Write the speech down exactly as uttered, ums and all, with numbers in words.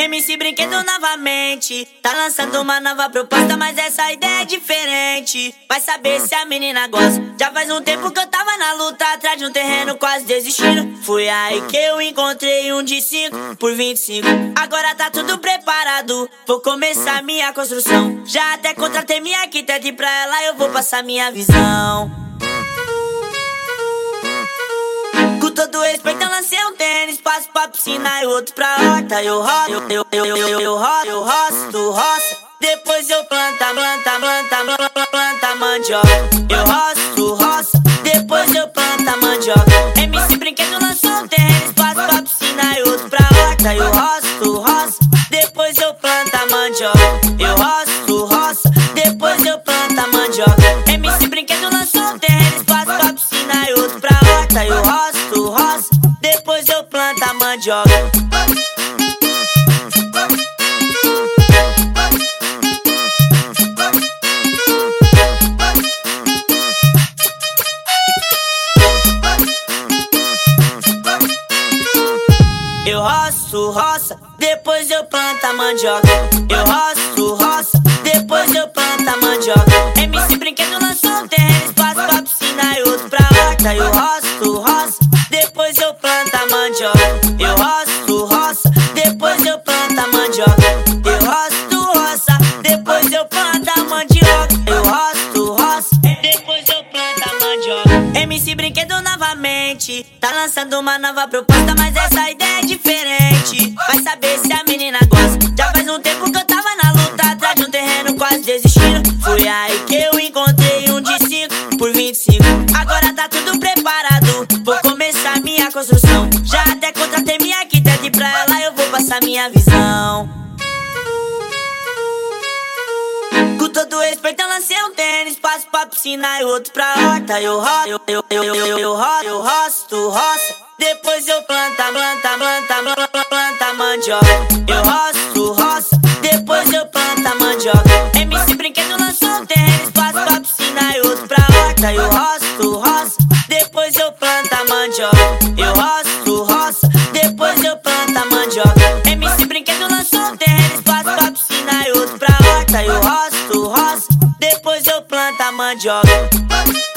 M C Brinquedo novamente tá lançando uma nova proposta, mas essa ideia é diferente. Vai saber se a menina gosta. Já faz um tempo que eu tava na luta, atrás de um terreno quase desistindo. Foi aí que eu encontrei um de cinco por vinte e cinco. Agora tá tudo preparado, vou começar minha construção. Já até contratei minha arquiteta e pra ela eu vou passar minha visão. Com todo respeito eu lancei um tênis, passo pra piscina e outro pra horta. Eu roço, eu, eu, eu, eu, eu, eu roço, eu roço, tu roça. Depois eu planta, planta, planta, planta, planta mandioca. Eu roço, tu roça. Depois eu planta mandioca. M C Brinquedo lançou um tênis, passo pra piscina e outro pra horta. Eu roço, tu roça. Depois eu planta mandioca. Eu roço, tu roça. Depois eu planta mandioca. M C Brinquedo lançou um tênis, passo pra piscina e outro pra horta. Eu roço, tu roça. Depois eu planta mandioca. Eu roço, roça, depois eu planto a mandioca. Eu roço, roça, depois eu planto a mandioca. M C Brinquedo lançou um tênis, passo pra piscina e outro pra horta. Eu roço, roça, depois eu planto a mandioca. Eu roço, roça, depois eu planto a mandioca. Eu roço, roça, depois eu planto a mandioca. Eu roço, roça, depois eu planto a mandioca. M C Brinquedo novamente tá lançando uma nova proposta, mas essa ideia é diferente. Vai saber se a menina gosta. Já faz um tempo que eu tava na luta, atrás de um terreno quase desistindo. Foi aí que eu encontrei um de cinco por vinte e cinco. Agora tá tudo preparado, vou começar minha construção. Já até contratei minha arquiteta e pra ela eu vou passar minha visão. Com todo respeito eu lancei um tênis, passo pra piscina e outro pra horta. Eu roço, eu, eu, eu, eu, eu, eu roço, eu roço, tu roça. Depois eu planta, planta, planta, planta, planta mandioca. Eu roço, tu roça. Depois eu planta mandioca. M C Brinquedo lançou um tênis, passo pra piscina e outro pra horta. Eu roço, tu roça. Depois eu planta mandioca. Eu roço, tu roça. Depois eu planta mandioca. M C Brinquedo lançou um tênis, passo pra piscina e outro pra horta. Eu roço, tu roça. Depois eu planta mandioca.